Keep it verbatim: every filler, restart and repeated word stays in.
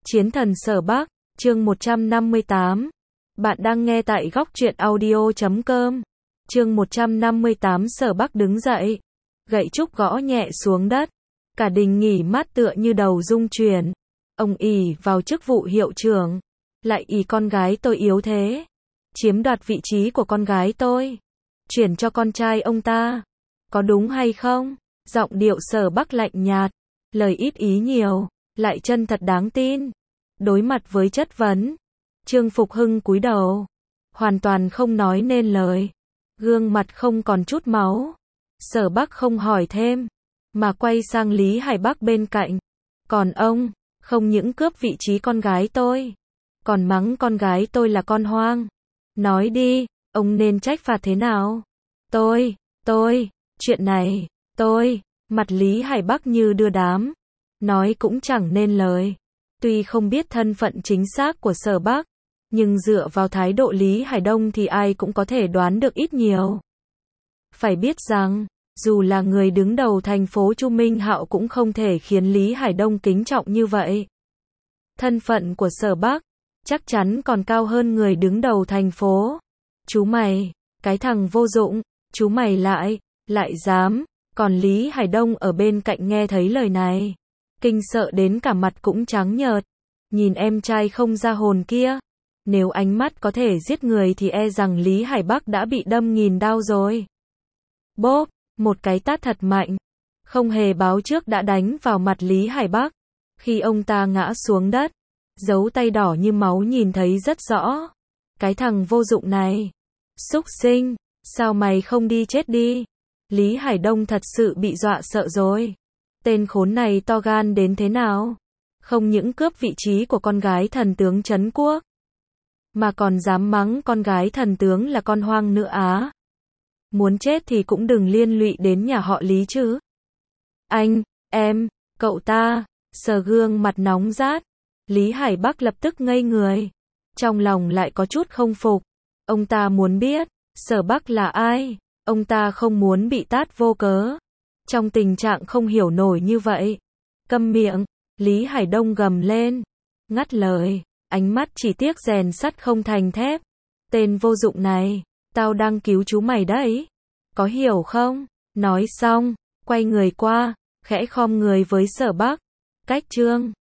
Chiến thần Sở Bắc, chương một trăm năm mươi tám. Bạn đang nghe tại góc truyện audio chấm com. Chương một trăm năm mươi tám. Sở Bắc đứng dậy, gậy trúc gõ nhẹ xuống đất. Cả đình nghỉ mát tựa như đầu rung chuyển. Ông ỷ vào chức vụ hiệu trưởng, lại ỷ con gái tôi yếu thế, chiếm đoạt vị trí của con gái tôi, chuyển cho con trai ông ta. Có đúng hay không? Giọng điệu Sở Bắc lạnh nhạt, lời ít ý nhiều, lại chân thật đáng tin. Đối mặt với chất vấn, Trương Phục Hưng cúi đầu, hoàn toàn không nói nên lời, gương mặt không còn chút máu. Sở Bắc không hỏi thêm, mà quay sang Lý Hải Bắc bên cạnh. Còn ông, không những cướp vị trí con gái tôi, còn mắng con gái tôi là con hoang. Nói đi, ông nên trách phạt thế nào? Tôi, tôi, chuyện này, tôi, mặt Lý Hải Bắc như đưa đám, nói cũng chẳng nên lời. Tuy không biết thân phận chính xác của Sở Bắc, nhưng dựa vào thái độ Lý Hải Đông thì ai cũng có thể đoán được ít nhiều. Phải biết rằng, dù là người đứng đầu thành phố Chu Minh Hạo cũng không thể khiến Lý Hải Đông kính trọng như vậy. Thân phận của Sở Bắc chắc chắn còn cao hơn người đứng đầu thành phố. Chú mày, cái thằng vô dụng, chú mày lại, lại dám. Còn Lý Hải Đông ở bên cạnh nghe thấy lời này, kinh sợ đến cả mặt cũng trắng nhợt. Nhìn em trai không ra hồn kia, nếu ánh mắt có thể giết người thì e rằng Lý Hải Bắc đã bị đâm nghìn đao rồi. Bốp, một cái tát thật mạnh, không hề báo trước đã đánh vào mặt Lý Hải Bắc. Khi ông ta ngã xuống đất, dấu tay đỏ như máu nhìn thấy rất rõ. Cái thằng vô dụng này, súc sinh, sao mày không đi chết đi? Lý Hải Đông thật sự bị dọa sợ rồi. Tên khốn này to gan đến thế nào? Không những cướp vị trí của con gái thần tướng Trấn Quốc, mà còn dám mắng con gái thần tướng là con hoang nữa á. Muốn chết thì cũng đừng liên lụy đến nhà họ Lý chứ. Anh, em, cậu ta, sờ gương mặt nóng rát. Lý Hải Bắc lập tức ngây người. Trong lòng lại có chút không phục. Ông ta muốn biết, Sở Bắc là ai? Ông ta không muốn bị tát vô cớ. Trong tình trạng không hiểu nổi như vậy. Câm miệng, Lý Hải Đông gầm lên, ngắt lời, ánh mắt chỉ tiếc rèn sắt không thành thép. Tên vô dụng này, tao đang cứu chú mày đấy, có hiểu không? Nói xong, quay người qua, khẽ khom người với Sở Bắc. Cách trương,